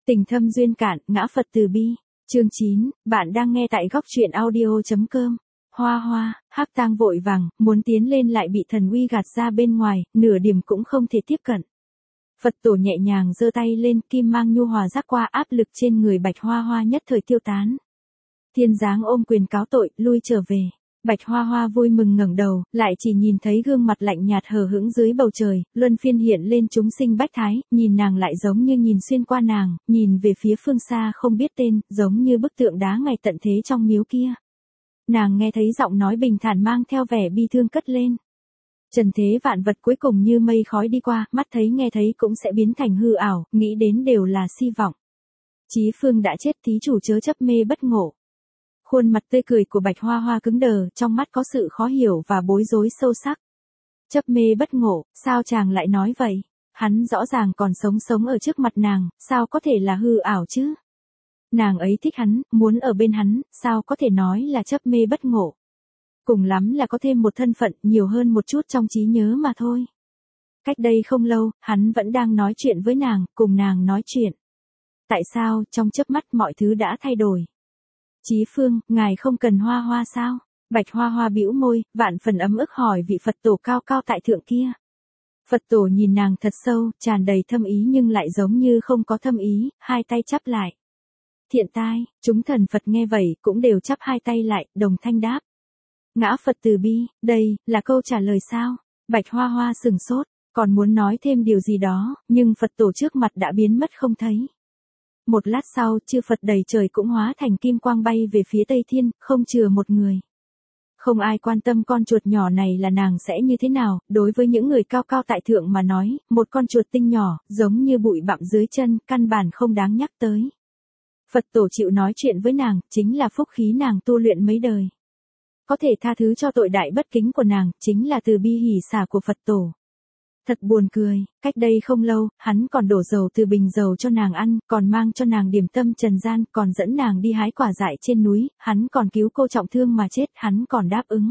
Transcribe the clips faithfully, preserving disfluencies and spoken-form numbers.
Tình thâm duyên cạn, ngã Phật từ bi. Chương chín, bạn đang nghe tại góc truyện audio.com. Hoa Hoa, Hắc Tang vội vàng, muốn tiến lên lại bị thần uy gạt ra bên ngoài, nửa điểm cũng không thể tiếp cận. Phật tổ nhẹ nhàng giơ tay lên, kim mang nhu hòa rắc qua, áp lực trên người Bạch Hoa Hoa nhất thời tiêu tán. Thiên Giáng ôm quyền cáo tội, lui trở về. Bạch Hoa Hoa vui mừng ngẩng đầu, lại chỉ nhìn thấy gương mặt lạnh nhạt hờ hững dưới bầu trời, luân phiên hiện lên chúng sinh bách thái, nhìn nàng lại giống như nhìn xuyên qua nàng, nhìn về phía phương xa không biết tên, giống như bức tượng đá ngày tận thế trong miếu kia. Nàng nghe thấy giọng nói bình thản mang theo vẻ bi thương cất lên. Trần thế vạn vật cuối cùng như mây khói đi qua, mắt thấy nghe thấy cũng sẽ biến thành hư ảo, nghĩ đến đều là si vọng. Chí Phương đã chết, thí chủ chớ chấp mê bất ngộ. Khuôn mặt tươi cười của Bạch Hoa Hoa cứng đờ, trong mắt có sự khó hiểu và bối rối sâu sắc. Chấp mê bất ngộ, sao chàng lại nói vậy? Hắn rõ ràng còn sống sống ở trước mặt nàng, sao có thể là hư ảo chứ? Nàng ấy thích hắn, muốn ở bên hắn, sao có thể nói là chấp mê bất ngộ? Cùng lắm là có thêm một thân phận, nhiều hơn một chút trong trí nhớ mà thôi. Cách đây không lâu, hắn vẫn đang nói chuyện với nàng, cùng nàng nói chuyện. Tại sao, trong chớp mắt mọi thứ đã thay đổi? Chí Phương, ngài không cần Hoa Hoa sao? Bạch Hoa Hoa bĩu môi, vạn phần ấm ức hỏi vị Phật tổ cao cao tại thượng kia. Phật tổ nhìn nàng thật sâu, tràn đầy thâm ý nhưng lại giống như không có thâm ý, hai tay chắp lại. Thiện tai, chúng thần Phật nghe vậy cũng đều chắp hai tay lại, đồng thanh đáp. Ngã Phật từ bi, đây, là câu trả lời sao? Bạch Hoa Hoa sừng sốt, còn muốn nói thêm điều gì đó, nhưng Phật tổ trước mặt đã biến mất không thấy. Một lát sau, chư Phật đầy trời cũng hóa thành kim quang bay về phía Tây Thiên, không chừa một người. Không ai quan tâm con chuột nhỏ này là nàng sẽ như thế nào, đối với những người cao cao tại thượng mà nói, một con chuột tinh nhỏ, giống như bụi bặm dưới chân, căn bản không đáng nhắc tới. Phật tổ chịu nói chuyện với nàng, chính là phúc khí nàng tu luyện mấy đời. Có thể tha thứ cho tội đại bất kính của nàng, chính là từ bi hỷ xả của Phật tổ. Thật buồn cười, cách đây không lâu, hắn còn đổ dầu từ bình dầu cho nàng ăn, còn mang cho nàng điểm tâm trần gian, còn dẫn nàng đi hái quả dại trên núi, hắn còn cứu cô trọng thương mà chết, hắn còn đáp ứng.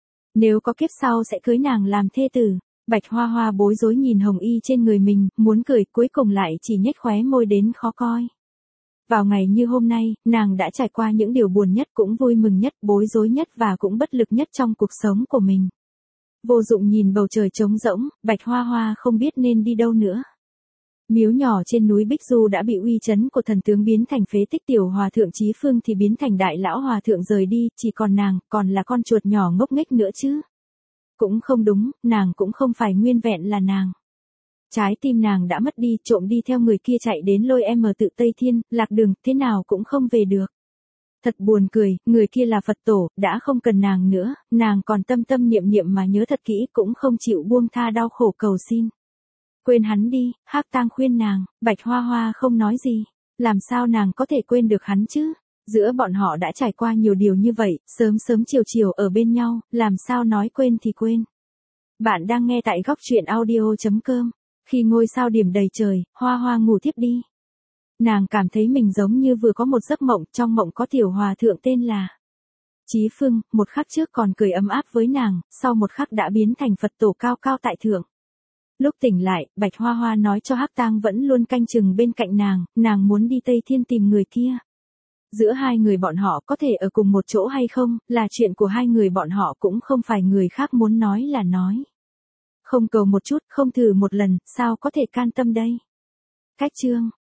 Nếu có kiếp sau sẽ cưới nàng làm thê tử. Bạch Hoa Hoa bối rối nhìn hồng y trên người mình, muốn cười, cuối cùng lại chỉ nhếch khóe môi đến khó coi. Vào ngày như hôm nay, nàng đã trải qua những điều buồn nhất, cũng vui mừng nhất, bối rối nhất và cũng bất lực nhất trong cuộc sống của mình. Vô dụng nhìn bầu trời trống rỗng, Bạch Hoa Hoa không biết nên đi đâu nữa. Miếu nhỏ trên núi Bích Du đã bị uy chấn của thần tướng biến thành phế tích, tiểu hòa thượng Chí Phương thì biến thành đại lão hòa thượng rời đi, chỉ còn nàng, còn là con chuột nhỏ ngốc nghếch nữa chứ. Cũng không đúng, nàng cũng không phải nguyên vẹn là nàng. Trái tim nàng đã mất đi, trộm đi theo người kia chạy đến lôi em ở tự Tây Thiên, lạc đường, thế nào cũng không về được. Thật buồn cười, người kia là Phật tổ, đã không cần nàng nữa, nàng còn tâm tâm niệm niệm mà nhớ thật kỹ, cũng không chịu buông tha đau khổ cầu xin. Quên hắn đi, Hắc Tang khuyên nàng. Bạch Hoa Hoa không nói gì. Làm sao nàng có thể quên được hắn chứ? Giữa bọn họ đã trải qua nhiều điều như vậy, sớm sớm chiều chiều ở bên nhau, làm sao nói quên thì quên. Bạn đang nghe tại góc truyện audio.com. Khi ngôi sao điểm đầy trời, Hoa Hoa ngủ thiếp đi. Nàng cảm thấy mình giống như vừa có một giấc mộng, trong mộng có tiểu hòa thượng tên là Chí Phương, một khắc trước còn cười ấm áp với nàng, sau một khắc đã biến thành Phật tổ cao cao tại thượng. Lúc tỉnh lại, Bạch Hoa Hoa nói cho Hắc Tang vẫn luôn canh chừng bên cạnh nàng, nàng muốn đi Tây Thiên tìm người kia. Giữa hai người bọn họ có thể ở cùng một chỗ hay không, là chuyện của hai người bọn họ, cũng không phải người khác muốn nói là nói. Không cầu một chút, không thử một lần, sao có thể can tâm đây? Cách chương